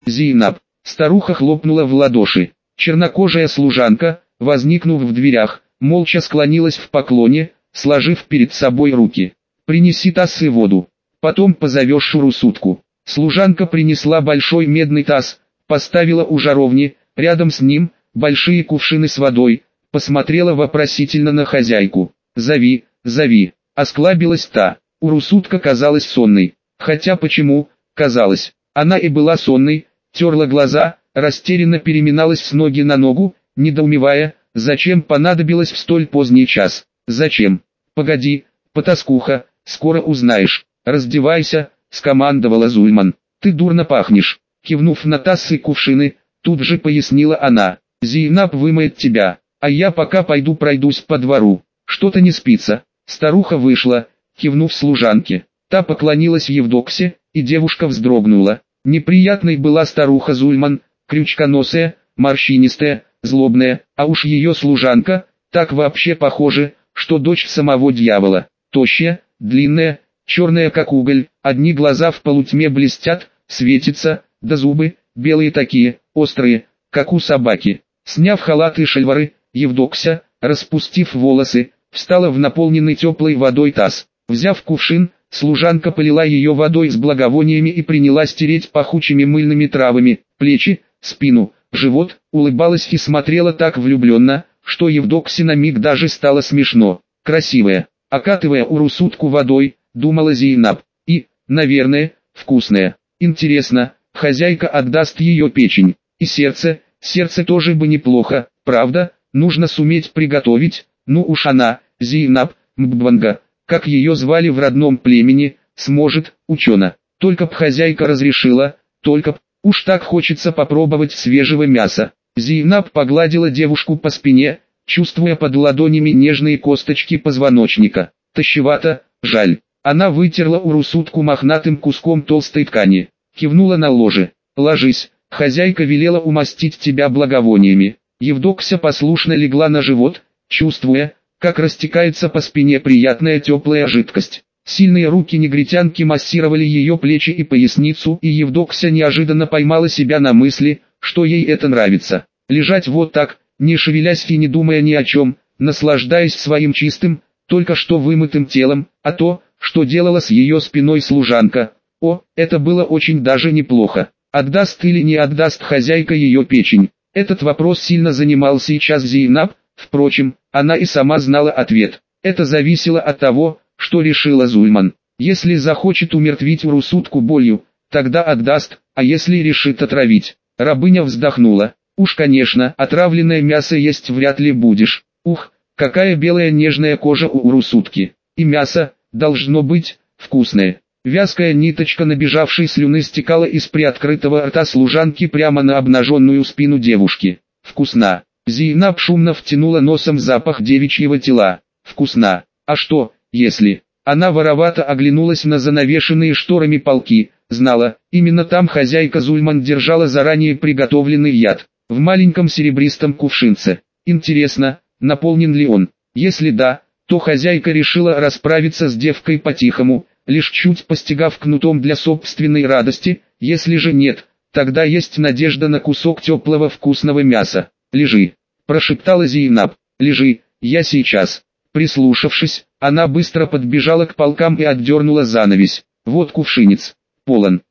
Зейнаб. Старуха хлопнула в ладоши. Чернокожая служанка, возникнув в дверях, молча склонилась в поклоне, сложив перед собой руки. «Принеси таз и воду. Потом позовешь Шурусутку». Служанка принесла большой медный таз, поставила у жаровни, рядом с ним, большие кувшины с водой, посмотрела вопросительно на хозяйку. «Зови, зови», осклабилась та. Урусутка казалась сонной. Хотя почему, казалось, она и была сонной, терла глаза, растерянно переминалась с ноги на ногу, недоумевая, зачем понадобилось в столь поздний час. «Зачем? Погоди, потаскуха, скоро узнаешь. Раздевайся», скомандовала Зульман. «Ты дурно пахнешь», кивнув на таз и кувшины, тут же пояснила она. «Зейнаб вымоет тебя, а я пока пойду пройдусь по двору. Что-то не спится». Старуха вышла, кивнув служанке. Та поклонилась Евдоксе, и девушка вздрогнула. Неприятной была старуха Зульман, крючконосая, морщинистая, злобная, а уж ее служанка, так вообще похоже, что дочь самого дьявола. Тощая, длинная, черная как уголь, одни глаза в полутьме блестят, светятся, да зубы, белые такие, острые, как у собаки. Сняв халат и шальвары, Евдокся, распустив волосы, встала в наполненный теплой водой таз. Взяв кувшин, служанка полила ее водой с благовониями и принялась тереть пахучими мыльными травами, плечи, спину, живот, улыбалась и смотрела так влюбленно, что Евдоксе на миг даже стало смешно. Красивая, окатывая Урусутку водой, думала Зейнаб, и, наверное, вкусная. Интересно, хозяйка отдаст ее печень, и сердце тоже бы неплохо, правда, нужно суметь приготовить, ну уж она, Зейнаб, Мбванга, как ее звали в родном племени, сможет, учена. Только б хозяйка разрешила, только б, уж так хочется попробовать свежего мяса. Зейнаб погладила девушку по спине, чувствуя под ладонями нежные косточки позвоночника. Тощевато, жаль. Она вытерла Урусутку мохнатым куском толстой ткани, кивнула на ложе. «Ложись, хозяйка велела умастить тебя благовониями». Евдокся послушно легла на живот, чувствуя, как растекается по спине приятная теплая жидкость. Сильные руки негритянки массировали ее плечи и поясницу, и Евдокся неожиданно поймала себя на мысли, что ей это нравится. Лежать вот так, не шевелясь и не думая ни о чем, наслаждаясь своим чистым, только что вымытым телом, а то, что делала с ее спиной служанка. О, это было очень даже неплохо. Отдаст или не отдаст хозяйка ее печень? Этот вопрос сильно занимал сейчас Зейнаб, впрочем, она и сама знала ответ. Это зависело от того, что решила Зульман. Если захочет умертвить Урусутку болью, тогда отдаст, а если решит отравить. Рабыня вздохнула. Уж конечно, отравленное мясо есть вряд ли будешь. Ух, какая белая нежная кожа у Урусутки. И мясо, должно быть, вкусное. Вязкая ниточка набежавшей слюны стекала из приоткрытого рта служанки прямо на обнаженную спину девушки. Вкусно. Зейнаб шумно втянула носом запах девичьего тела. Вкусно. А что, если... Она воровато оглянулась на занавешенные шторами полки, знала, именно там хозяйка Зульман держала заранее приготовленный яд, в маленьком серебристом кувшинце. Интересно, наполнен ли он? Если да, то хозяйка решила расправиться с девкой по-тихому, лишь чуть постигав кнутом для собственной радости, если же нет, тогда есть надежда на кусок теплого вкусного мяса. «Лежи», – прошептала Зейнаб, – «лежи, я сейчас». Прислушавшись, она быстро подбежала к полкам и отдернула занавесь. Вот кувшинец, полон.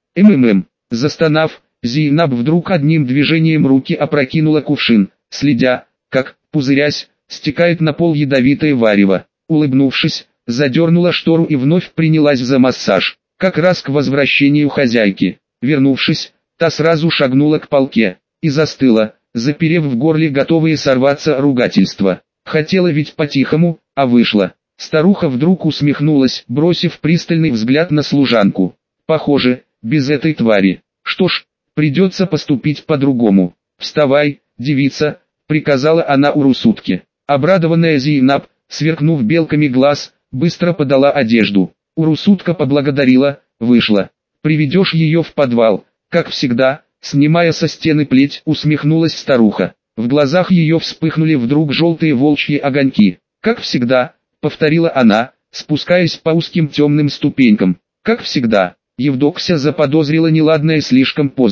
Застонав, Зейнаб вдруг одним движением руки опрокинула кувшин, следя, как, пузырясь, стекает на пол ядовитое варево. Улыбнувшись, задернула штору и вновь принялась за массаж, как раз к возвращению хозяйки. Вернувшись, та сразу шагнула к полке и застыла, заперев в горле готовые сорваться ругательства. Хотела ведь по-тихому, а вышла. Старуха вдруг усмехнулась, бросив пристальный взгляд на служанку. Похоже, без этой твари. Что ж, придется поступить по-другому. «Вставай, девица», — приказала она Урусутке. Обрадованная Зейнаб, сверкнув белками глаз, быстро подала одежду. Урусутка поблагодарила, вышла. «Приведешь ее в подвал, как всегда», снимая со стены плеть, усмехнулась старуха. В глазах ее вспыхнули вдруг желтые волчьи огоньки. «Как всегда», — повторила она, спускаясь по узким темным ступенькам. «Как всегда». Евдокся заподозрила неладное слишком поздно.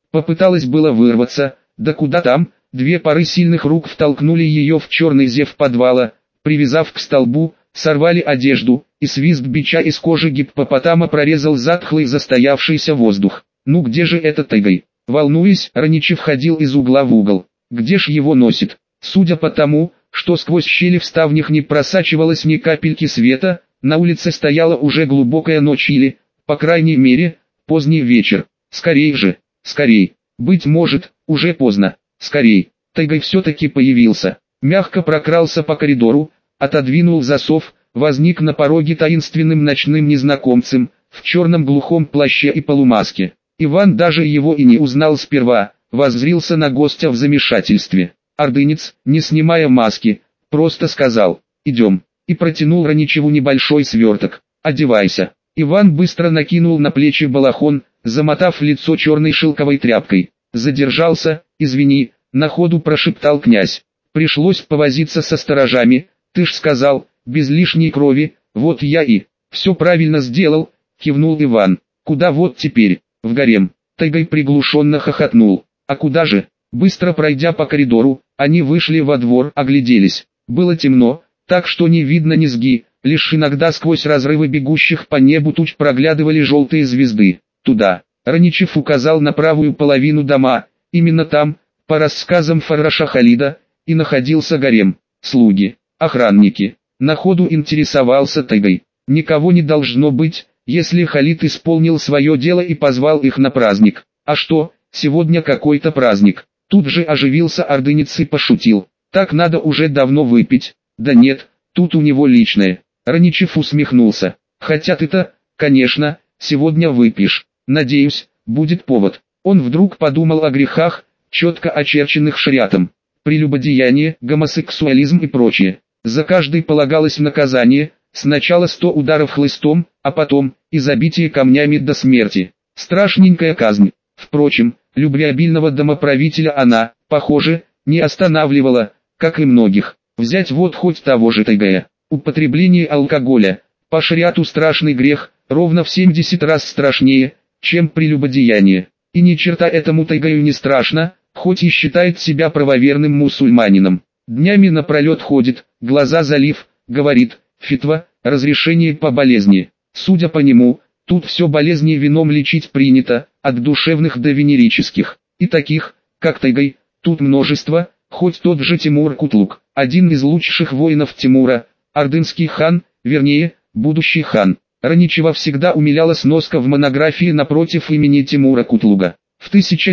Попыталась было вырваться, да куда там, две пары сильных рук втолкнули ее в черный зев подвала, привязав к столбу, сорвали одежду, и свист бича из кожи гиппопотама прорезал затхлый застоявшийся воздух. Ну где же этот Тайгай? Волнуясь, Раничев ходил из угла в угол. Где ж его носит? Судя по тому, что сквозь щели в ставнях не просачивалось ни капельки света, на улице стояла уже глубокая ночь или, по крайней мере, поздний вечер. Скорей же, скорей. Быть может, уже поздно. Скорей. Тайгай все-таки появился. Мягко прокрался по коридору, отодвинул засов, возник на пороге таинственным ночным незнакомцем, в черном глухом плаще и полумаске. Иван даже его и не узнал сперва, воззрился на гостя в замешательстве. Ордынец, не снимая маски, просто сказал: «Идем», и протянул Раничеву небольшой сверток. «Одевайся». Иван быстро накинул на плечи балахон, замотав лицо черной шелковой тряпкой. «Задержался, извини», — на ходу прошептал князь. «Пришлось повозиться со сторожами, ты ж сказал, без лишней крови, вот я и...» «Все правильно сделал», — кивнул Иван. «Куда вот теперь?» «В гарем». Тайгай приглушенно хохотнул. «А куда же?» Быстро пройдя по коридору, они вышли во двор, огляделись. Было темно, так что не видно низги, лишь иногда сквозь разрывы бегущих по небу туч проглядывали желтые звезды. «Туда». Раничев указал на правую половину дома, именно там, по рассказам Фарраша Халида, и находился гарем. Слуги, охранники. На ходу интересовался Тайгай. Никого не должно быть, если Халид исполнил свое дело и позвал их на праздник. А что, сегодня какой-то праздник? Тут же оживился ордынец и пошутил. Так надо уже давно выпить. Да нет, тут у него личное. Раничев усмехнулся. Хотя ты-то, конечно, сегодня выпьешь. Надеюсь, будет повод. Он вдруг подумал о грехах, четко очерченных шариатом. Прелюбодеяние, гомосексуализм и прочее. За каждый полагалось наказание, сначала 100 ударов хлыстом, а потом и забитие камнями до смерти. Страшненькая казнь. Впрочем, любвеобильного домоправителя она, похоже, не останавливала, как и многих. Взять вот хоть того же Тайгая. Употребление алкоголя, по шариату страшный грех, ровно в 70 раз страшнее, чем прелюбодеяние. И ни черта этому Тайгаю не страшно, хоть и считает себя правоверным мусульманином. Днями напролет ходит, глаза залив, говорит: «Фитва, разрешение по болезни». Судя по нему, тут все болезни вином лечить принято, от душевных до венерических. И таких, как Тайгай, тут множество, хоть тот же Тимур Кутлук, один из лучших воинов Тимура, ордынский хан, вернее, будущий хан. Раничева всегда умиляла сноска в монографии напротив имени Тимура Кутлуга. В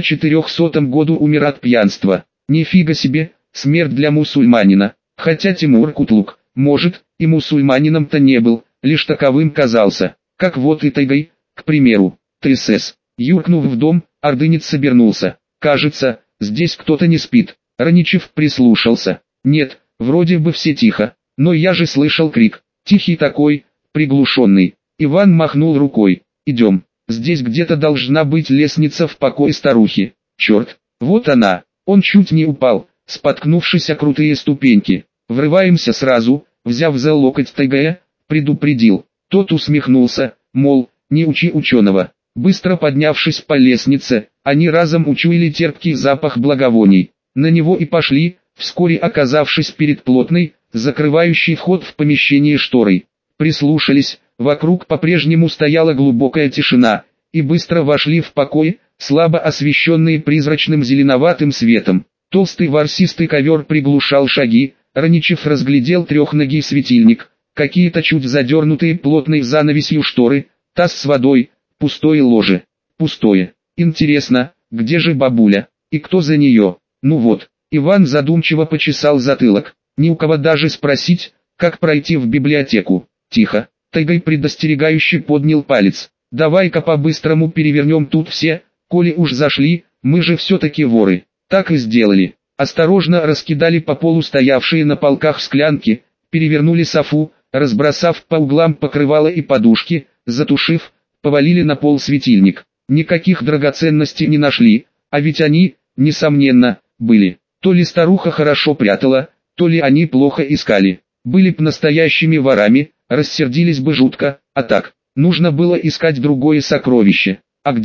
1400 году умер от пьянства. Нифига себе, смерть для мусульманина. Хотя Тимур Кутлук, может, и мусульманином-то не был, лишь таковым казался. Как вот и Тайгай, к примеру. ТСС. Юркнув в дом, ордынец обернулся. Кажется, здесь кто-то не спит. Раничев прислушался. Нет, вроде бы все тихо. Но я же слышал крик. Тихий такой, приглушенный. Иван махнул рукой. «Идем. Здесь где-то должна быть лестница в покой старухи. Черт, вот она». Он чуть не упал, споткнувшись о крутые ступеньки. «Врываемся сразу», взяв за локоть Тайгая, предупредил. Тот усмехнулся, мол, не учи ученого. Быстро поднявшись по лестнице, они разом учуяли терпкий запах благовоний. На него и пошли, вскоре оказавшись перед плотной, закрывающей вход в помещение шторой. Прислушались, вокруг по-прежнему стояла глубокая тишина, и быстро вошли в покой, слабо освещенные призрачным зеленоватым светом. Толстый ворсистый ковер приглушал шаги, Раничев разглядел трехногий светильник, какие-то чуть задернутые плотной занавесью шторы, таз с водой, пустое ложе. Пустое. Интересно, где же бабуля, и кто за нее? Ну вот, Иван задумчиво почесал затылок, ни у кого даже спросить, как пройти в библиотеку. Тихо. Тайгай предостерегающе поднял палец. «Давай-ка по-быстрому перевернем тут все, коли уж зашли, мы же все-таки воры». Так и сделали. Осторожно раскидали по полу стоявшие на полках склянки, перевернули софу, разбросав по углам покрывало и подушки, затушив, повалили на пол светильник. Никаких драгоценностей не нашли, а ведь они, несомненно, были. То ли старуха хорошо прятала, то ли они плохо искали. Были б настоящими ворами, рассердились бы жутко, а так, нужно было искать другое сокровище. А где?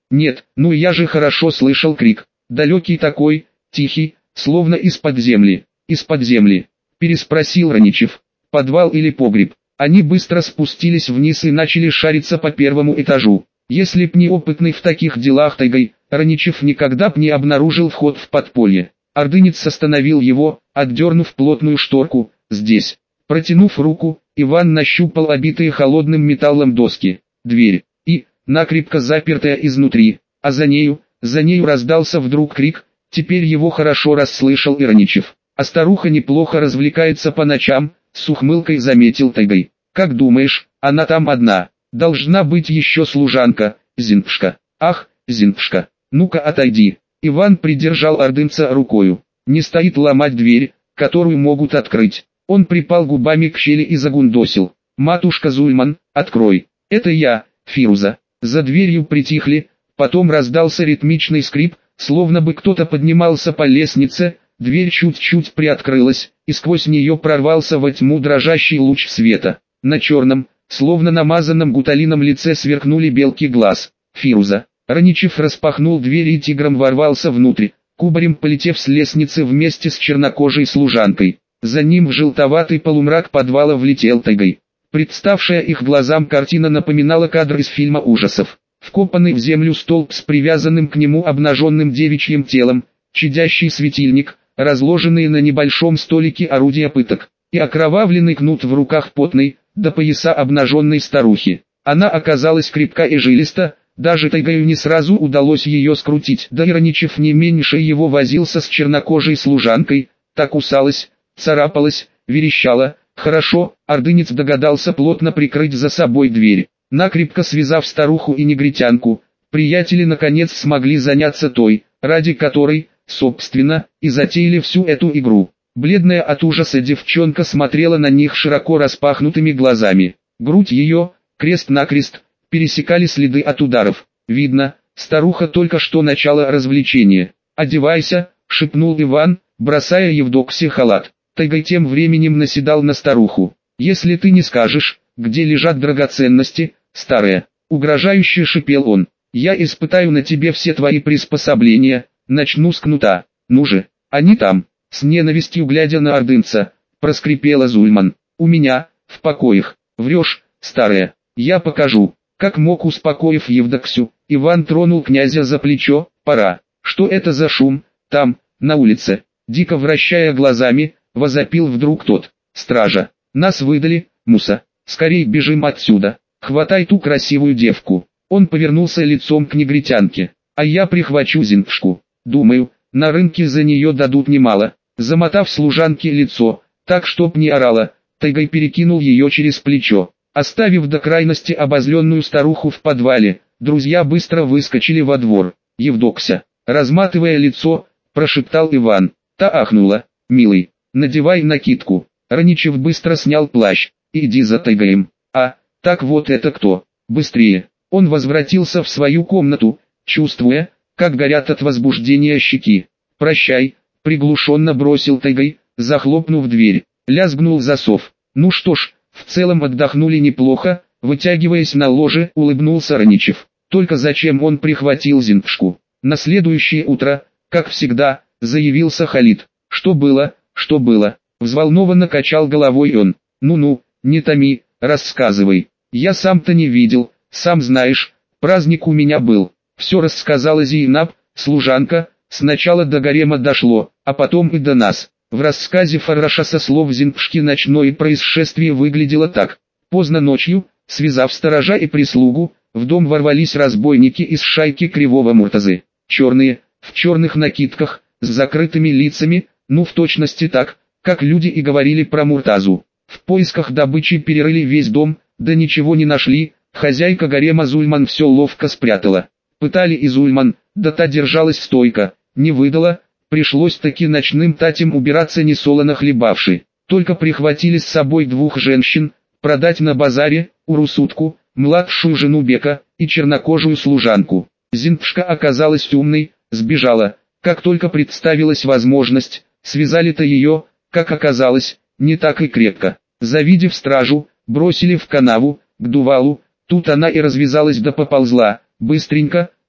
Нет, ну я же хорошо слышал крик. Далекий такой, тихий, словно из-под земли. Из-под земли. Переспросил Раничев. Подвал или погреб? Они быстро спустились вниз и начали шариться по первому этажу. Если б не опытный в таких делах Тайгай, Раничев никогда б не обнаружил вход в подполье. Ордынец остановил его, отдернув плотную шторку. Здесь. Протянув руку, Иван нащупал обитые холодным металлом доски. Дверь. И, накрепко запертая изнутри. А за нею раздался вдруг крик. Теперь его хорошо расслышал и Раничев. А старуха неплохо развлекается по ночам, с ухмылкой заметил Тайгай. Как думаешь, она там одна? Должна быть еще служанка, Зинпшка. Ах, Зинпшка, ну-ка отойди. Иван придержал ордынца рукою. Не стоит ломать дверь, которую могут открыть. Он припал губами к щели и загундосил. Матушка Зульман, открой. Это я, Фируза. За дверью притихли, потом раздался ритмичный скрип, словно бы кто-то поднимался по лестнице. Дверь чуть-чуть приоткрылась, и сквозь нее прорвался во тьму дрожащий луч света. На черном, словно намазанном гуталином лице сверкнули белки глаз. Фируза. Раничев распахнул дверь и тигром ворвался внутрь, кубарем полетев с лестницы вместе с чернокожей служанкой. За ним в желтоватый полумрак подвала влетел Тайгай. Представшая их глазам картина напоминала кадр из фильма ужасов. Вкопанный в землю столб с привязанным к нему обнаженным девичьим телом, чадящий светильник, разложенные на небольшом столике орудия пыток, и окровавленный кнут в руках потной, до пояса обнаженной старухи. Она оказалась крепка и жилиста, даже Тайгаю не сразу удалось ее скрутить, да и Раничев не меньше его возился с чернокожей служанкой, та кусалась, царапалась, верещала. Хорошо, ордынец догадался плотно прикрыть за собой дверь. Накрепко связав старуху и негритянку, приятели наконец смогли заняться той, ради которой, собственно, и затеяли всю эту игру. Бледная от ужаса девчонка смотрела на них широко распахнутыми глазами. Грудь ее, крест-накрест, пересекали следы от ударов. Видно, старуха только что начала развлечение. «Одевайся», — шепнул Иван, бросая Евдоксе халат. Тайгай тем временем наседал на старуху. «Если ты не скажешь, где лежат драгоценности, старая», — угрожающе шипел он, — «я испытаю на тебе все твои приспособления, начну с кнута. Ну же, они там». С ненавистью глядя на ордынца, проскрипела Зульман. «У меня, в покоях. Врешь, старая. Я покажу». Как мог успокоив Евдоксю, Иван тронул князя за плечо. «Пора». «Что это за шум, там, на улице?» Дико вращая глазами, возопил вдруг тот. «Стража. Нас выдали, Муса. Скорей бежим отсюда. Хватай ту красивую девку». Он повернулся лицом к негритянке. «А я прихвачу Зинпшку. Думаю, на рынке за нее дадут немало». Замотав служанке лицо, так чтоб не орала, Тайгай перекинул ее через плечо. Оставив до крайности обозленную старуху в подвале, друзья быстро выскочили во двор. «Евдокся», разматывая лицо, прошептал Иван. Та ахнула. «Милый, надевай накидку». Раничев быстро снял плащ. «Иди за Тайгаем». «А, так вот это кто? Быстрее». Он возвратился в свою комнату, чувствуя, как горят от возбуждения щеки. «Прощай», приглушенно бросил Тайгай, захлопнув дверь. Лязгнул засов. «Ну что ж, в целом отдохнули неплохо», вытягиваясь на ложе, улыбнулся Раничев. Только зачем он прихватил Зинпшку? На следующее утро, как всегда, заявился Халид. «Что было, что было?» Взволнованно качал головой он. «Ну-ну, не томи, рассказывай. Я сам-то не видел, сам знаешь, праздник у меня был». Все рассказала Зейнаб, служанка. Сначала до гарема дошло, а потом и до нас. В рассказе Фараша со слов Зинпшки ночное происшествие выглядело так. Поздно ночью, связав сторожа и прислугу, в дом ворвались разбойники из шайки Кривого Муртазы. Черные, в черных накидках, с закрытыми лицами, ну в точности так, как люди и говорили про Муртазу. В поисках добычи перерыли весь дом, да ничего не нашли, хозяйка гарема Зульман все ловко спрятала. Пытали и Зульман, да та держалась стойко, не выдала, пришлось таки ночным татям убираться несолоно хлебавши. Только прихватили с собой двух женщин, продать на базаре, Урусутку, младшую жену Бека, и чернокожую служанку. Зинпшка оказалась умной, сбежала, как только представилась возможность, связали-то ее, как оказалось, не так и крепко. Завидев стражу, бросили в канаву, к Дувалу, тут она и развязалась да поползла, быстренько,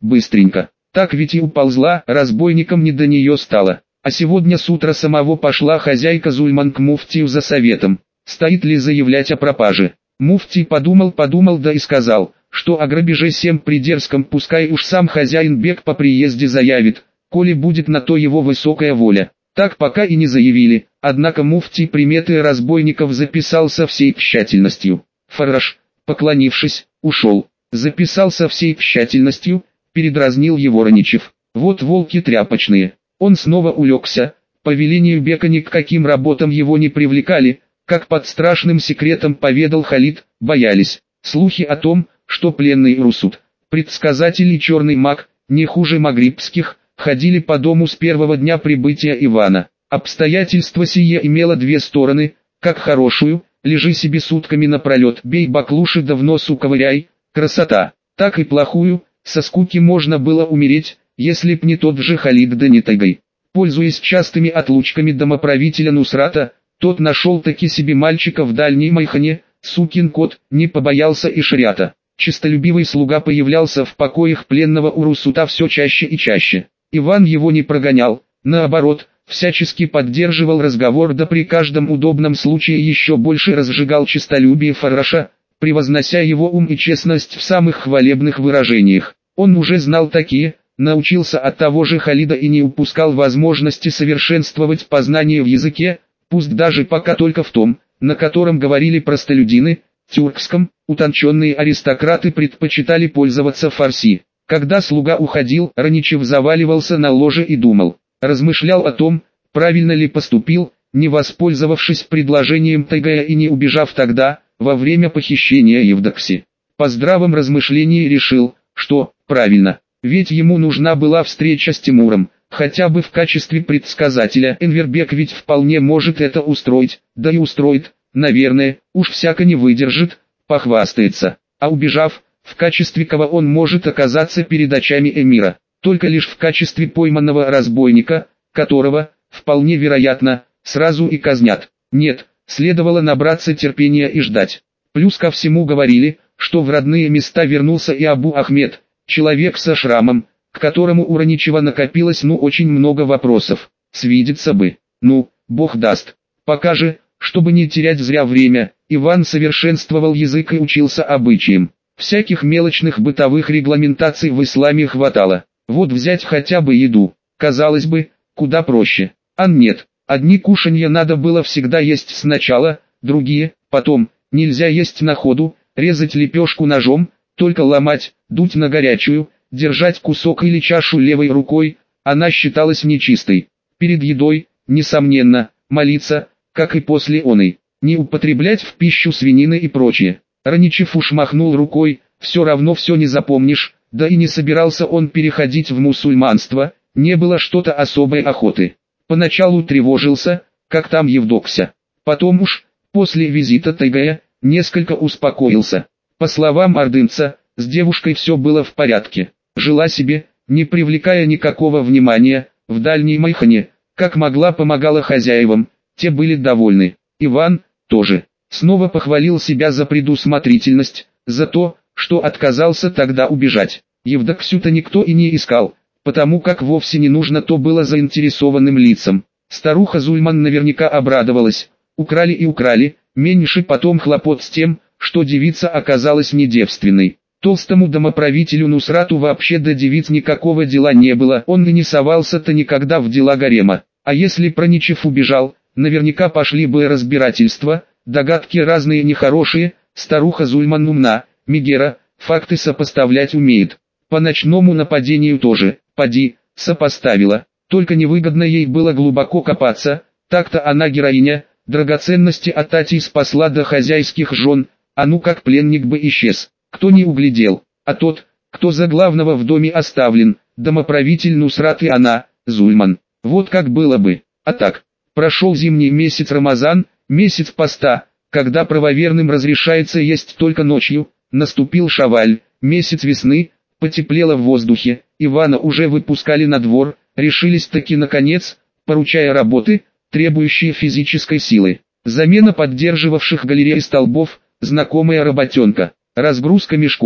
быстренько. Так ведь и уползла, разбойникам не до нее стало. А сегодня с утра самого пошла хозяйка Зульман к муфтию за советом, стоит ли заявлять о пропаже. Муфтий подумал, да и сказал, что о грабеже сем придерзком пускай уж сам хозяин бег по приезде заявит, коли будет на то его высокая воля. Так пока и не заявили, однако муфтий приметы разбойников записал со всей тщательностью. Фарраш, поклонившись, ушел. Записал со всей тщательностью, передразнил его Раничев. Вот волки тряпочные. Он снова улегся, по велению бека ни к каким работам его не привлекали, как под страшным секретом поведал Халид, боялись. Слухи о том, что пленный Русут, предсказатель и черный маг, не хуже магрибских, ходили по дому с первого дня прибытия Ивана. Обстоятельство сие имело две стороны, как хорошую, лежи себе сутками напролет, бей баклуши да в носу ковыряй, красота, так и плохую, со скуки можно было умереть, если б не тот же Халид да не Тайгай. Пользуясь частыми отлучками домоправителя Нусрата, тот нашел-таки себе мальчика в дальней Майхане, сукин кот, не побоялся и шариата. Честолюбивый слуга появлялся в покоях пленного Урусута все чаще и чаще. Иван его не прогонял, наоборот, всячески поддерживал разговор, да при каждом удобном случае еще больше разжигал честолюбие Фарраша, превознося его ум и честность в самых хвалебных выражениях. Он уже знал такие, научился от того же Халида и не упускал возможности совершенствовать познание в языке, пусть даже пока только в том, на котором говорили простолюдины, тюркском. Утонченные аристократы предпочитали пользоваться фарси. Когда слуга уходил, Раничев заваливался на ложе и думал, размышлял о том, правильно ли поступил, не воспользовавшись предложением Тайгая и не убежав тогда, во время похищения Евдокси. По здравом размышлении решил, что правильно, ведь ему нужна была встреча с Тимуром, хотя бы в качестве предсказателя. Энвербек ведь вполне может это устроить, да и устроит, наверное, уж всяко не выдержит, похвастается, а убежав, в качестве кого он может оказаться перед очами эмира, только лишь в качестве пойманного разбойника, которого, вполне вероятно, сразу и казнят. Нет, следовало набраться терпения и ждать. Плюс ко всему говорили, что в родные места вернулся и Абу Ахмед, человек со шрамом, к которому у Раничева накопилось очень много вопросов. Свидеться бы, бог даст. Пока же, чтобы не терять зря время, Иван совершенствовал язык и учился обычаям. Всяких мелочных бытовых регламентаций в исламе хватало. Вот взять хотя бы еду, казалось бы, куда проще. А нет, одни кушанья надо было всегда есть сначала, другие, потом. Нельзя есть на ходу, резать лепешку ножом, только ломать, дуть на горячую, держать кусок или чашу левой рукой, она считалась нечистой. Перед едой, несомненно, молиться, как и после оной, не употреблять в пищу свинины и прочее. Раничев уж махнул рукой, все равно все не запомнишь, да и не собирался он переходить в мусульманство, не было что-то особой охоты. Поначалу тревожился, как там Евдокся. Потом уж, после визита Тайгая, несколько успокоился. По словам ордынца, с девушкой все было в порядке. Жила себе, не привлекая никакого внимания, в дальней Майхане, как могла помогала хозяевам, те были довольны. Иван, тоже, снова похвалил себя за предусмотрительность, за то, что отказался тогда убежать. Евдоксю-то никто и не искал, потому как вовсе не нужно то было заинтересованным лицам. Старуха Зульман наверняка обрадовалась, украли и украли, меньше потом хлопот с тем, что девица оказалась недевственной. Толстому домоправителю Нусрату вообще до девиц никакого дела не было, он и не совался-то никогда в дела гарема. А если Проничев убежал, наверняка пошли бы разбирательства, догадки разные нехорошие, старуха Зульман умна, Мегера, факты сопоставлять умеет. По ночному нападению тоже, поди, сопоставила, только невыгодно ей было глубоко копаться, так-то она героиня, драгоценности от Татей спасла до хозяйских жен, а как пленник бы исчез, кто не углядел, а тот, кто за главного в доме оставлен, домоправитель Нусрат и она, Зульман, вот как было бы, а так. Прошел зимний месяц Рамазан, месяц поста, когда правоверным разрешается есть только ночью, наступил Шаваль, месяц весны, потеплело в воздухе, Ивана уже выпускали на двор, решились-таки наконец, поручая работы, требующие физической силы. Замена поддерживавших галереи столбов, знакомая работенка, разгрузка мешков,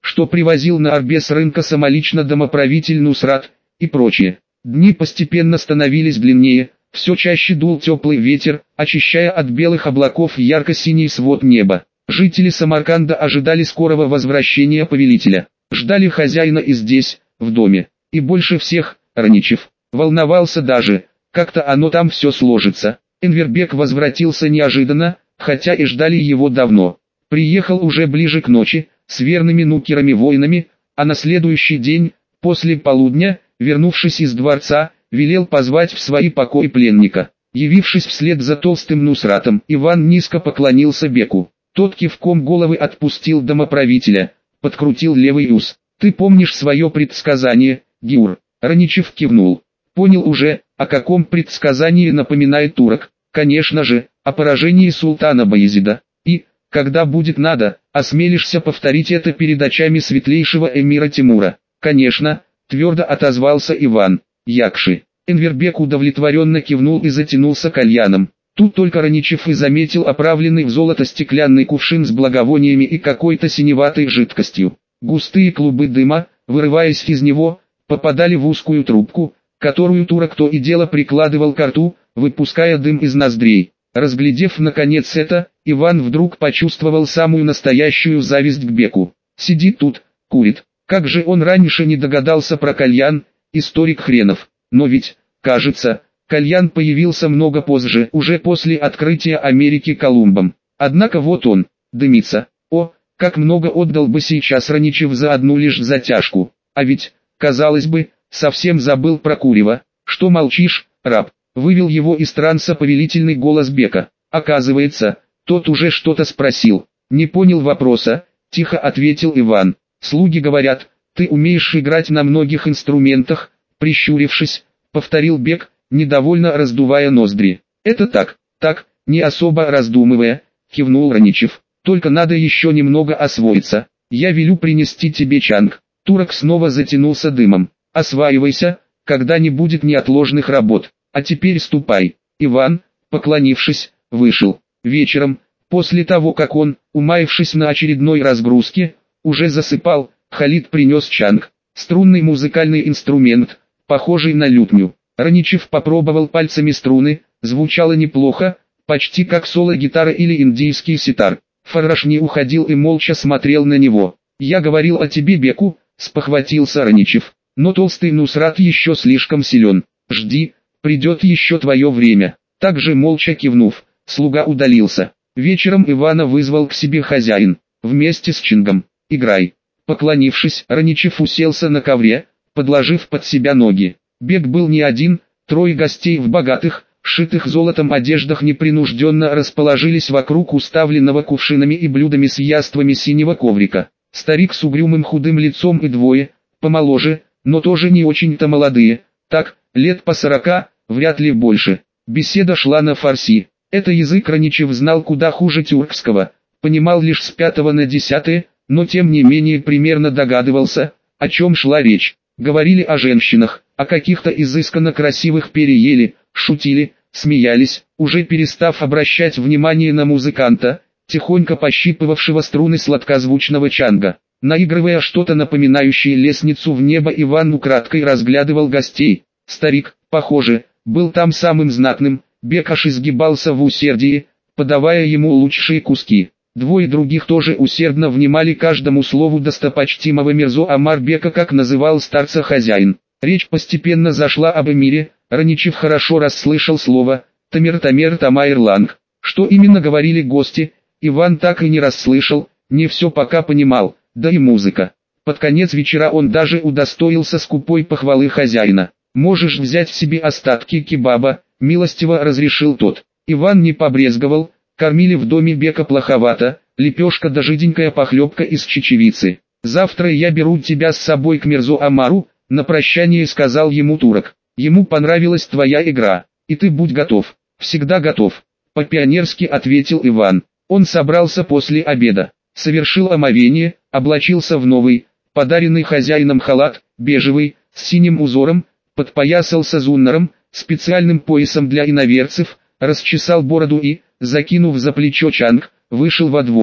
что привозил на Арбе с рынка самолично домоправитель Нусрат и прочее. Дни постепенно становились длиннее, все чаще дул теплый ветер, очищая от белых облаков ярко-синий свод неба. Жители Самарканда ожидали скорого возвращения повелителя. Ждали хозяина и здесь, в доме. И больше всех, Раничев, волновался даже, как-то оно там все сложится. Энвербек возвратился неожиданно, хотя и ждали его давно. Приехал уже ближе к ночи, с верными нукерами-воинами, а на следующий день, после полудня, вернувшись из дворца, велел позвать в свои покои пленника. Явившись вслед за толстым Нусратом, Иван низко поклонился Беку. Тот кивком головы отпустил домоправителя, подкрутил левый ус. «Ты помнишь свое предсказание, Гиур?» Раничев кивнул. «Понял уже, о каком предсказании напоминает турок. Конечно же, о поражении султана Баязида. И, когда будет надо, осмелишься повторить это перед очами светлейшего эмира Тимура?» «Конечно», твердо отозвался Иван. «Якши». Энвербек удовлетворенно кивнул и затянулся кальяном. Тут только Раничев и заметил оправленный в золото стеклянный кувшин с благовониями и какой-то синеватой жидкостью. Густые клубы дыма, вырываясь из него, попадали в узкую трубку, которую турок то и дело прикладывал к рту, выпуская дым из ноздрей. Разглядев наконец это, Иван вдруг почувствовал самую настоящую зависть к Беку. Сидит тут, курит. Как же он раньше не догадался про кальян, историк хренов. Но ведь, кажется, кальян появился много позже, уже после открытия Америки Колумбом. Однако вот он, дымится. О, как много отдал бы сейчас Раничев за одну лишь затяжку. А ведь, казалось бы, совсем забыл про курево. Что молчишь, раб? Вывел его из транса повелительный голос Бека. Оказывается, тот уже что-то спросил. Не понял вопроса, тихо ответил Иван. Слуги говорят, ты умеешь играть на многих инструментах, прищурившись, повторил Бек, недовольно раздувая ноздри. Это так, не особо раздумывая, кивнул Раничев. Только надо еще немного освоиться. Я велю принести тебе чанг. Турок снова затянулся дымом. Осваивайся, когда не будет неотложных работ. А теперь ступай. Иван, поклонившись, вышел. Вечером, после того как он, умаившись на очередной разгрузке, уже засыпал, Халид принес чанг. Струнный музыкальный инструмент, похожий на лютню. Раничев попробовал пальцами струны, звучало неплохо, почти как соло-гитара или индийский ситар. Фараш не уходил и молча смотрел на него. «Я говорил о тебе, Беку», — спохватился Раничев. «Но толстый Нусрат еще слишком силен. Жди, придет еще твое время». Также молча кивнув, слуга удалился. Вечером Ивана вызвал к себе хозяин, вместе с чингом. «Играй». Поклонившись, Раничев уселся на ковре, подложив под себя ноги. Бек был не один, трое гостей в богатых, шитых золотом одеждах непринужденно расположились вокруг уставленного кувшинами и блюдами с яствами синего коврика. Старик с угрюмым худым лицом и двое, помоложе, но тоже не очень-то молодые, так, лет по 40, вряд ли больше. Беседа шла на фарси. Это язык Раничев знал куда хуже тюркского, понимал лишь с 5 на 10, но тем не менее примерно догадывался, о чем шла речь. Говорили о женщинах, о каких-то изысканно красивых переели, шутили, смеялись, уже перестав обращать внимание на музыканта, тихонько пощипывавшего струны сладкозвучного чанга. Наигрывая что-то напоминающее лестницу в небо, Иван украдкой разглядывал гостей. Старик, похоже, был там самым знатным, Бек аж изгибался в усердии, подавая ему лучшие куски. Двое других тоже усердно внимали каждому слову достопочтимого Мирзо Омар-бека, как называл старца хозяин. Речь постепенно зашла об эмире. Раничев хорошо расслышал слово «Тамир-Тамир Тамайрланг». Что именно говорили гости, Иван так и не расслышал, не все пока понимал, да и музыка. Под конец вечера он даже удостоился скупой похвалы хозяина. «Можешь взять себе остатки кебаба», — милостиво разрешил тот. Иван не побрезговал. Кормили в доме Бека плоховато, лепешка да жиденькая похлебка из чечевицы. «Завтра я беру тебя с собой к Мирзо Омару», — на прощание сказал ему турок. «Ему понравилась твоя игра, и ты будь готов». «Всегда готов», — по-пионерски ответил Иван. Он собрался после обеда, совершил омовение, облачился в новый, подаренный хозяином халат, бежевый, с синим узором, подпоясался зуннером, специальным поясом для иноверцев, расчесал бороду и, закинув за плечо чанг, вышел во двор.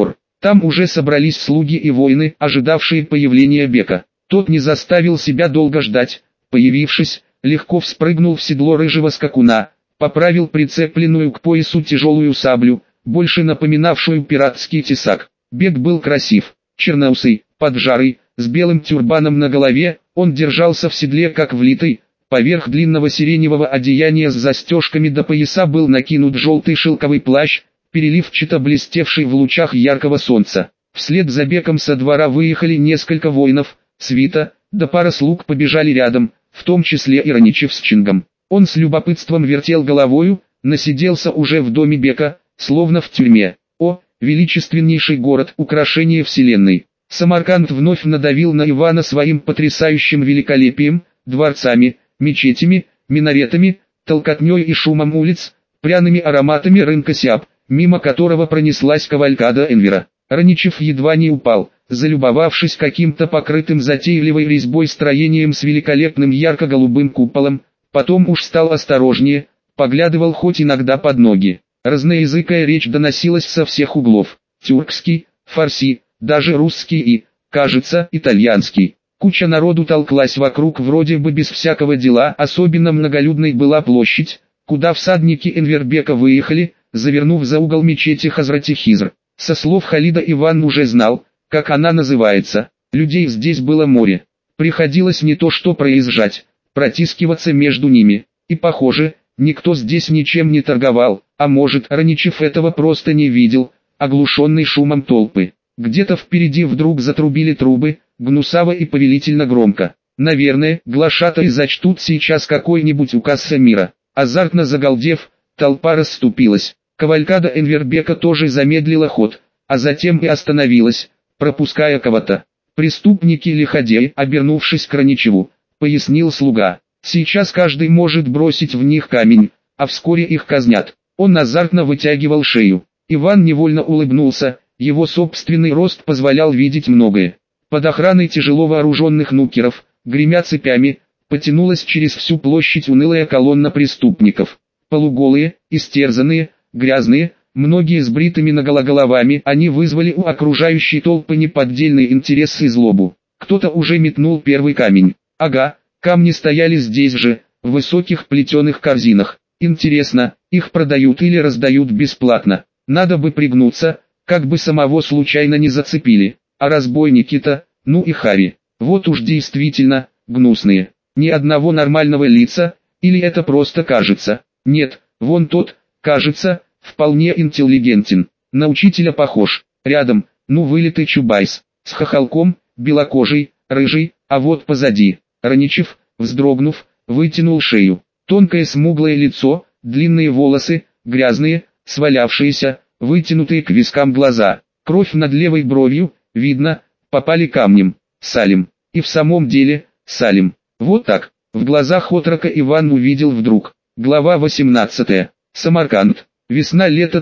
Там уже собрались слуги и воины, ожидавшие появления Бека. Тот не заставил себя долго ждать, появившись, легко вспрыгнул в седло рыжего скакуна, поправил прицепленную к поясу тяжелую саблю, больше напоминавшую пиратский тесак. Бек был красив, черноусый, поджарый, с белым тюрбаном на голове, он держался в седле как влитый, поверх длинного сиреневого одеяния с застежками до пояса был накинут желтый шелковый плащ, переливчато блестевший в лучах яркого солнца. Вслед за Беком со двора выехали несколько воинов, свита, да пара слуг побежали рядом, в том числе и Раничев с Чингом. Он с любопытством вертел головою, насиделся уже в доме Бека, словно в тюрьме. О, величественнейший город, украшение вселенной! Самарканд вновь надавил на Ивана своим потрясающим великолепием, дворцами, мечетями, минаретами, толкотней и шумом улиц, пряными ароматами рынка Сиап, мимо которого пронеслась кавалькада Энвера. Раничев едва не упал, залюбовавшись каким-то покрытым затейливой резьбой строением с великолепным ярко-голубым куполом, потом уж стал осторожнее, поглядывал хоть иногда под ноги. Разноязыкая речь доносилась со всех углов, тюркский, фарси, даже русский и, кажется, итальянский. Куча народу толклась вокруг вроде бы без всякого дела, особенно многолюдной была площадь, куда всадники Энвербека выехали, завернув за угол мечети Хазрати Хизр. Со слов Халида Иван уже знал, как она называется. Людей здесь было море. Приходилось не то что проезжать, протискиваться между ними. И похоже, никто здесь ничем не торговал, а может, Раничев этого просто не видел, оглушенный шумом толпы. Где-то впереди вдруг затрубили трубы, гнусаво и повелительно громко. Наверное, глашатаи зачтут сейчас какой-нибудь указ Самира. Азартно загалдев, толпа расступилась. Кавалькада Энвербека тоже замедлила ход, а затем и остановилась, пропуская кого-то. «Преступники-лиходеи», обернувшись к Раничеву, пояснил слуга. «Сейчас каждый может бросить в них камень, а вскоре их казнят». Он азартно вытягивал шею. Иван невольно улыбнулся, его собственный рост позволял видеть многое. Под охраной тяжело вооруженных нукеров, гремя цепями, потянулась через всю площадь унылая колонна преступников. Полуголые, истерзанные, грязные, многие с бритыми наголо головами, они вызвали у окружающей толпы неподдельный интерес и злобу. Кто-то уже метнул первый камень. Ага, камни стояли здесь же, в высоких плетеных корзинах. Интересно, их продают или раздают бесплатно. Надо бы пригнуться, как бы самого случайно не зацепили. А разбойники-то, ну и хари. Вот уж действительно, гнусные. Ни одного нормального лица, или это просто кажется? Нет, вон тот, кажется, вполне интеллигентен. На учителя похож. Рядом, ну вылитый Чубайс. С хохолком, белокожий, рыжий, а вот позади. Раничев, вздрогнув, вытянул шею. Тонкое смуглое лицо, длинные волосы, грязные, свалявшиеся, вытянутые к вискам глаза. Кровь над левой бровью, видно, попали камнем. Салим. И в самом деле, Салим. Вот так. В глазах отрока Иван увидел вдруг. Глава 18. Самарканд. Весна-лето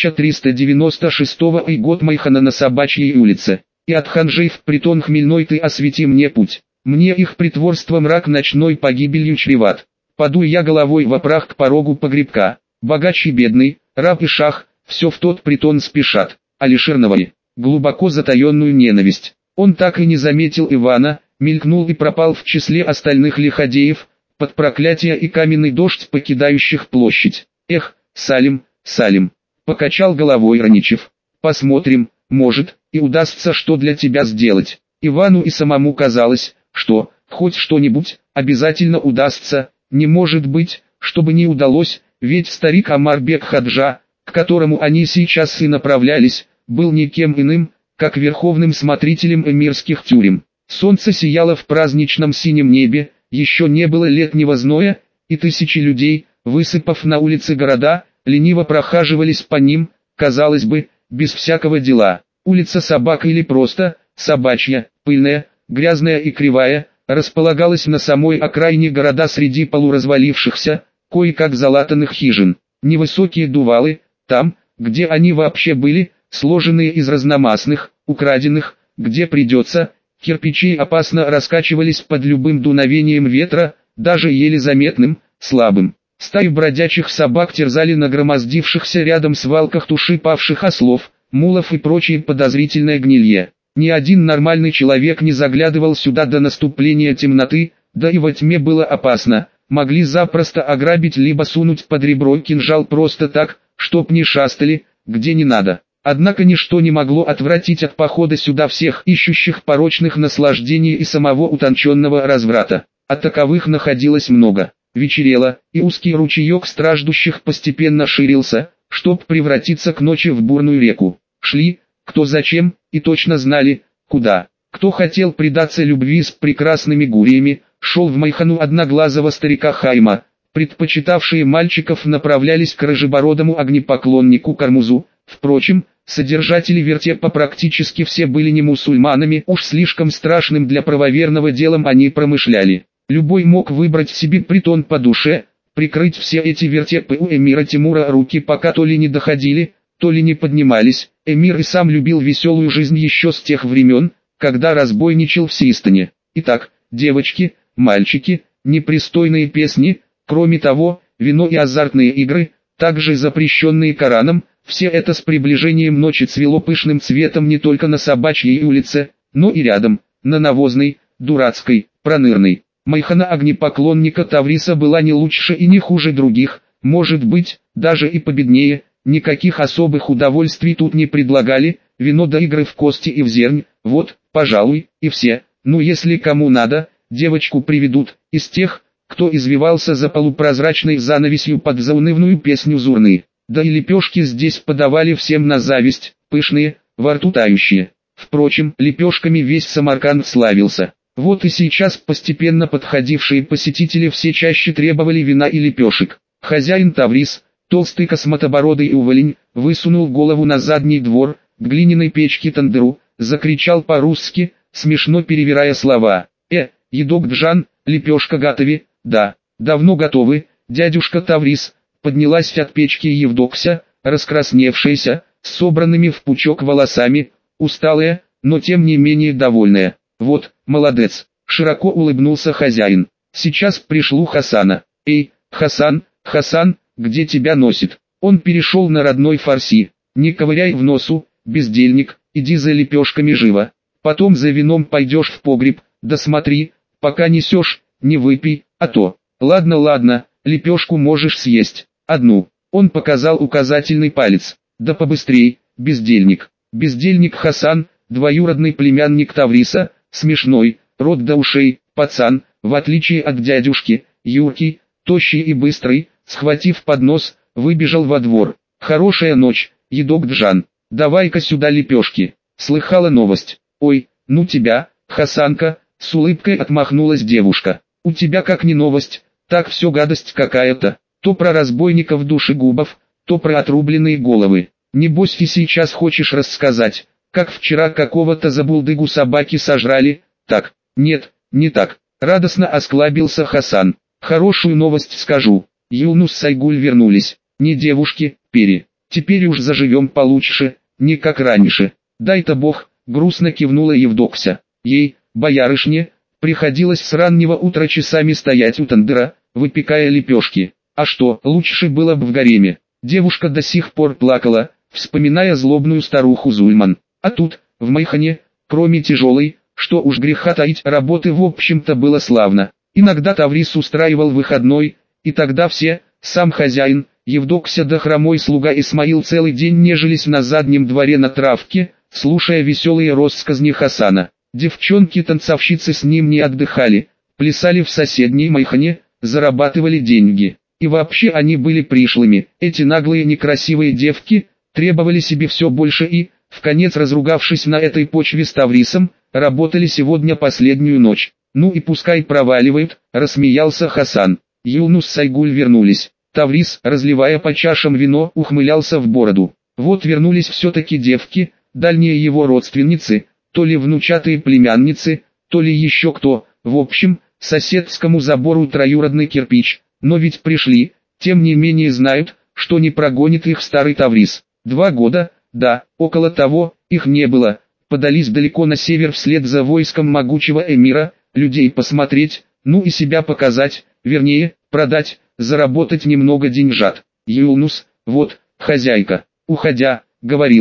1396 и год Майхана на Собачьей улице. И от ханжей в притон хмельной ты освети мне путь. Мне их притворство мрак ночной погибелью чреват. Паду я головой в опрах к порогу погребка. Богач и бедный, раб и шах, все в тот притон спешат. Алишерновой, глубоко затаенную ненависть. Он так и не заметил Ивана, мелькнул и пропал в числе остальных лиходеев, под проклятие и каменный дождь покидающих площадь. Эх, Салим, Салим, покачал головой Раничев. Посмотрим, может, и удастся что для тебя сделать. Ивану и самому казалось, что, хоть что-нибудь, обязательно удастся. Не может быть, чтобы не удалось, ведь старик Омар-бек Хаджа, к которому они сейчас и направлялись, был никем иным, как верховным смотрителем эмирских тюрем. Солнце сияло в праздничном синем небе, еще не было летнего зноя, и тысячи людей, высыпав на улицы города, лениво прохаживались по ним, казалось бы, без всякого дела. Улица Собак или просто Собачья, пыльная, грязная и кривая, располагалась на самой окраине города среди полуразвалившихся, кое-как залатанных хижин. Невысокие дувалы, там, где они вообще были, сложенные из разномастных, украденных, где придется, кирпичи опасно раскачивались под любым дуновением ветра, даже еле заметным, слабым. Стаи бродячих собак терзали нагромоздившихся рядом свалках туши павших ослов, мулов и прочее подозрительное гнилье. Ни один нормальный человек не заглядывал сюда до наступления темноты, да и во тьме было опасно, могли запросто ограбить либо сунуть под ребро кинжал просто так, чтоб не шастали, где не надо. Однако ничто не могло отвратить от похода сюда всех ищущих порочных наслаждений и самого утонченного разврата. А таковых находилось много. Вечерело, и узкий ручеек страждущих постепенно ширился, чтоб превратиться к ночи в бурную реку. Шли, кто зачем, и точно знали, куда. Кто хотел предаться любви с прекрасными гуриями, шел в майхану одноглазого старика Хайма. Предпочитавшие мальчиков направлялись к рыжебородому огнепоклоннику Кармузу. Впрочем, содержатели вертепа практически все были не мусульманами, уж слишком страшным для правоверного делом они промышляли. Любой мог выбрать себе притон по душе, прикрыть все эти вертепы у эмира Тимура руки пока то ли не доходили, то ли не поднимались. Эмир и сам любил веселую жизнь еще с тех времен, когда разбойничал в Систане. Итак, девочки, мальчики, непристойные песни, кроме того, вино и азартные игры, также запрещенные Кораном, все это с приближением ночи цвело пышным цветом не только на Собачьей улице, но и рядом, на Навозной, Дурацкой, Пронырной. Майхана огнепоклонника Тавриса была не лучше и не хуже других, может быть, даже и победнее, никаких особых удовольствий тут не предлагали, вино да игры в кости и в зернь, вот, пожалуй, и все. Ну если кому надо, девочку приведут, из тех, кто извивался за полупрозрачной занавесью под заунывную песню Зурны. Да и лепешки здесь подавали всем на зависть, пышные, во рту тающие. Впрочем, лепешками весь Самарканд славился. Вот и сейчас постепенно подходившие посетители все чаще требовали вина и лепешек. Хозяин Таврис, толстый косматобородый уволень, высунул голову на задний двор, к глиняной печке тандыру, закричал по-русски, смешно перевирая слова. Едок Джан, лепешка готови, да, давно готовы, дядюшка Таврис. Поднялась от печки Евдокся, раскрасневшаяся, с собранными в пучок волосами, усталая, но тем не менее довольная. Вот, молодец, широко улыбнулся хозяин. Сейчас пришлю Хасана. Эй, Хасан, Хасан, где тебя носит? Он перешел на родной фарси. Не ковыряй в носу, бездельник, иди за лепешками живо. Потом за вином пойдешь в погреб, да смотри, пока несешь, не выпей, а то. Ладно, ладно, лепешку можешь съесть. Одну. Он показал указательный палец. Да побыстрей, бездельник. Бездельник Хасан, двоюродный племянник Тавриса, смешной, рот до ушей, пацан, в отличие от дядюшки, юркий, тощий и быстрый, схватив поднос, выбежал во двор. Хорошая ночь, едок Джан. Давай-ка сюда лепешки. Слыхала новость? Ой, ну тебя, Хасанка, с улыбкой отмахнулась девушка. У тебя как не новость, так все гадость какая-то. То про разбойников душегубов, то про отрубленные головы. Небось и сейчас хочешь рассказать, как вчера какого-то забулдыгу собаки сожрали? Так, нет, не так. Радостно осклабился Хасан. Хорошую новость скажу. Юнус с Айгуль вернулись. Не девушки, пери. Теперь уж заживем получше, не как раньше. Дай-то бог, грустно кивнула Евдокся. Ей, боярышне, приходилось с раннего утра часами стоять у тандыра, выпекая лепешки. А что, лучше было бы в гареме. Девушка до сих пор плакала, вспоминая злобную старуху Зульман. А тут, в Майхане, кроме тяжелой, что уж греха таить, работы в общем-то было славно. Иногда Таврис устраивал выходной, и тогда все, сам хозяин, Евдокся да хромой слуга Исмаил целый день нежились на заднем дворе на травке, слушая веселые россказни Хасана. Девчонки-танцовщицы с ним не отдыхали, плясали в соседней Майхане, зарабатывали деньги. И вообще они были пришлыми, эти наглые некрасивые девки, требовали себе все больше и, вконец разругавшись на этой почве с Таврисом, работали сегодня последнюю ночь. Ну и пускай проваливают, рассмеялся Хасан. Юнус с Айгуль вернулись. Таврис, разливая по чашам вино, ухмылялся в бороду. Вот вернулись все-таки девки, дальние его родственницы, то ли внучатые племянницы, то ли еще кто, в общем, соседскому забору троюродный кирпич. Но ведь пришли, тем не менее знают, что не прогонит их старый Таврис. 2 года, да, около того, их не было, подались далеко на север вслед за войском могучего эмира, людей посмотреть, ну и себя показать, вернее, продать, заработать немного деньжат. Юнус, вот, хозяйка, уходя, говорила,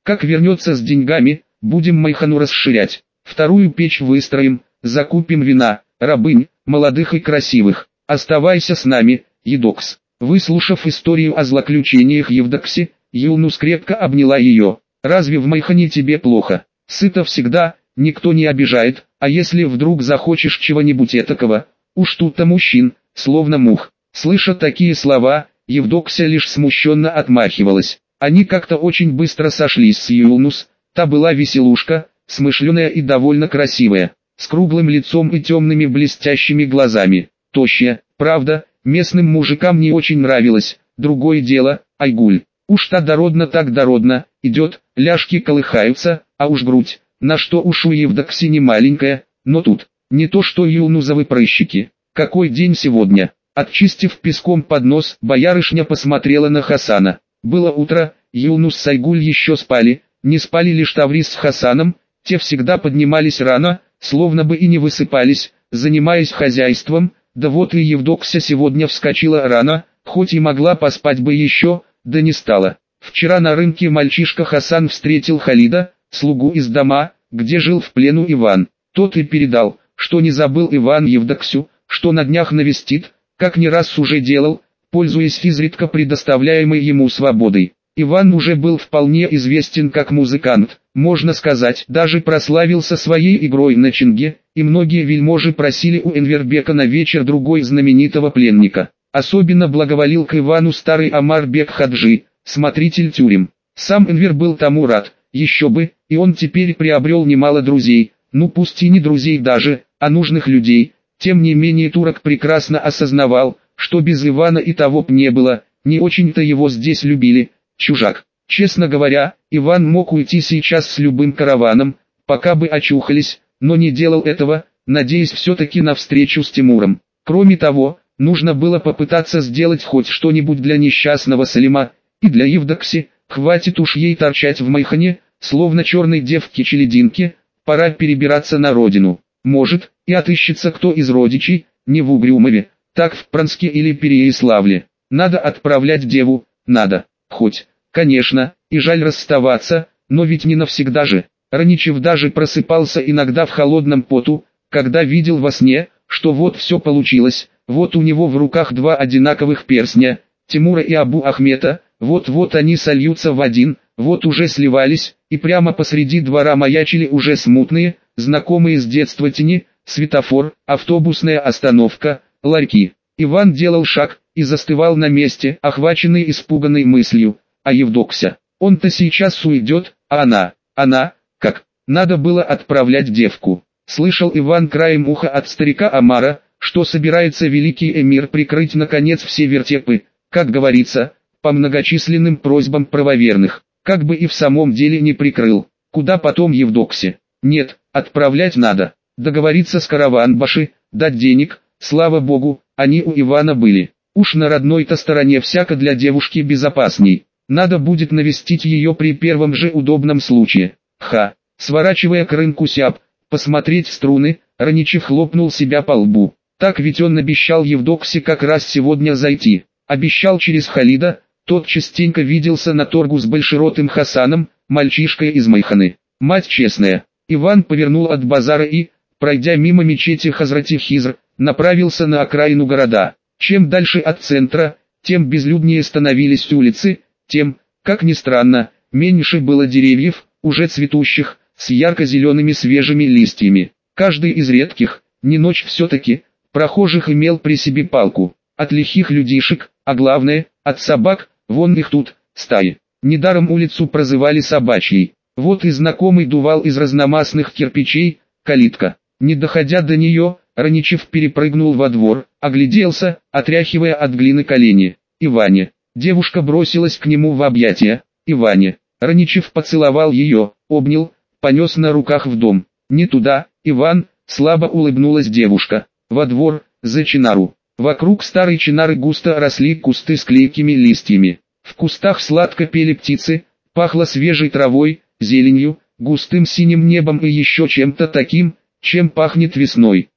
Как вернется с деньгами, будем Майхану расширять. Вторую печь выстроим, закупим вина, рабынь, молодых и красивых. Оставайся с нами, Евдокс. Выслушав историю о злоключениях Евдокси, Юнус крепко обняла ее. Разве в Майхане тебе плохо? Сыто всегда, никто не обижает, а если вдруг захочешь чего-нибудь этакого, уж тут-то мужчин, словно мух. Слыша такие слова, Евдокся лишь смущенно отмахивалась. Они как-то очень быстро сошлись с Юнус, та была веселушка, смышленая и довольно красивая, с круглым лицом и темными блестящими глазами. Тощая, правда, местным мужикам не очень нравилось, другое дело, Айгуль. Уж та дородна так дородна, идет, ляжки колыхаются, а уж грудь, на что уж у Евдокси не маленькая, но тут, не то что юнузовы прыщики. Какой день сегодня? Отчистив песком поднос, боярышня посмотрела на Хасана. Было утро, Юнус с Айгуль еще спали, не спали лишь Таврис с Хасаном, те всегда поднимались рано, словно бы и не высыпались, занимаясь хозяйством, да вот и Евдокся сегодня вскочила рано, хоть и могла поспать бы еще, да не стала. Вчера на рынке мальчишка Хасан встретил Халида, слугу из дома, где жил в плену Иван. Тот и передал, что не забыл Иван Евдоксю, что на днях навестит, как не раз уже делал, пользуясь изредка предоставляемой ему свободой. Иван уже был вполне известен как музыкант, можно сказать, даже прославился своей игрой на чинге, и многие вельможи просили у Энвербека на вечер другой знаменитого пленника. Особенно благоволил к Ивану старый Омар-бек Хаджи, смотритель тюрем. Сам Энвер был тому рад, еще бы, и он теперь приобрел немало друзей, ну пусть и не друзей даже, а нужных людей. Тем не менее турок прекрасно осознавал, что без Ивана и того б не было, не очень-то его здесь любили, чужак. Честно говоря, Иван мог уйти сейчас с любым караваном, пока бы очухались, но не делал этого, надеясь все-таки на встречу с Тимуром. Кроме того, нужно было попытаться сделать хоть что-нибудь для несчастного Салима, и для Евдокси, хватит уж ей торчать в Майхане, словно черной девке-челединке, пора перебираться на родину. Может, и отыщется кто из родичей, не в Угрюмове, так в Пранске или Переяславле. Надо отправлять деву, надо, хоть, конечно, и жаль расставаться, но ведь не навсегда же. Раничев даже просыпался иногда в холодном поту, когда видел во сне, что вот все получилось, вот у него в руках два одинаковых перстня, Тимура и Абу Ахмета, вот-вот они сольются в один, вот уже сливались, и прямо посреди двора маячили уже смутные, знакомые с детства тени, светофор, автобусная остановка, ларьки. Иван делал шаг и застывал на месте, охваченный испуганной мыслью, а Евдокся, он-то сейчас уйдет, а она, как, надо было отправлять девку. Слышал Иван краем уха от старика Омара, что собирается великий эмир прикрыть наконец все вертепы, как говорится, по многочисленным просьбам правоверных, как бы и в самом деле не прикрыл. Куда потом Евдоксе? Нет, отправлять надо, договориться с Караванбаши, дать денег, слава богу, они у Ивана были. Уж на родной-то стороне всяко для девушки безопасней. Надо будет навестить ее при первом же удобном случае. Сворачивая к рынку Сяб, посмотреть струны, Раничев хлопнул себя по лбу. Так ведь он обещал Евдоксе как раз сегодня зайти. Обещал через Халида, тот частенько виделся на торгу с большеротым Хасаном, мальчишкой из Майханы. Мать честная. Иван повернул от базара и, пройдя мимо мечети Хазрати Хизр, направился на окраину города. Чем дальше от центра, тем безлюднее становились улицы, тем, как ни странно, меньше было деревьев, уже цветущих, с ярко-зелеными свежими листьями. Каждый из редких, не ночь все-таки, прохожих имел при себе палку. От лихих людишек, а главное, от собак, вон их тут, стаи. Недаром улицу прозывали собачьей. Вот и знакомый дувал из разномастных кирпичей, калитка. Не доходя до нее, Раничев перепрыгнул во двор, огляделся, отряхивая от глины колени. Иване. Девушка бросилась к нему в объятия. Иване. Раничев поцеловал ее, обнял, понес на руках в дом. Не туда, Иван, слабо улыбнулась девушка. Во двор, за чинару. Вокруг старой чинары густо росли кусты с клейкими листьями. В кустах сладко пели птицы, пахло свежей травой, зеленью, густым синим небом и еще чем-то таким, чем пахнет весной.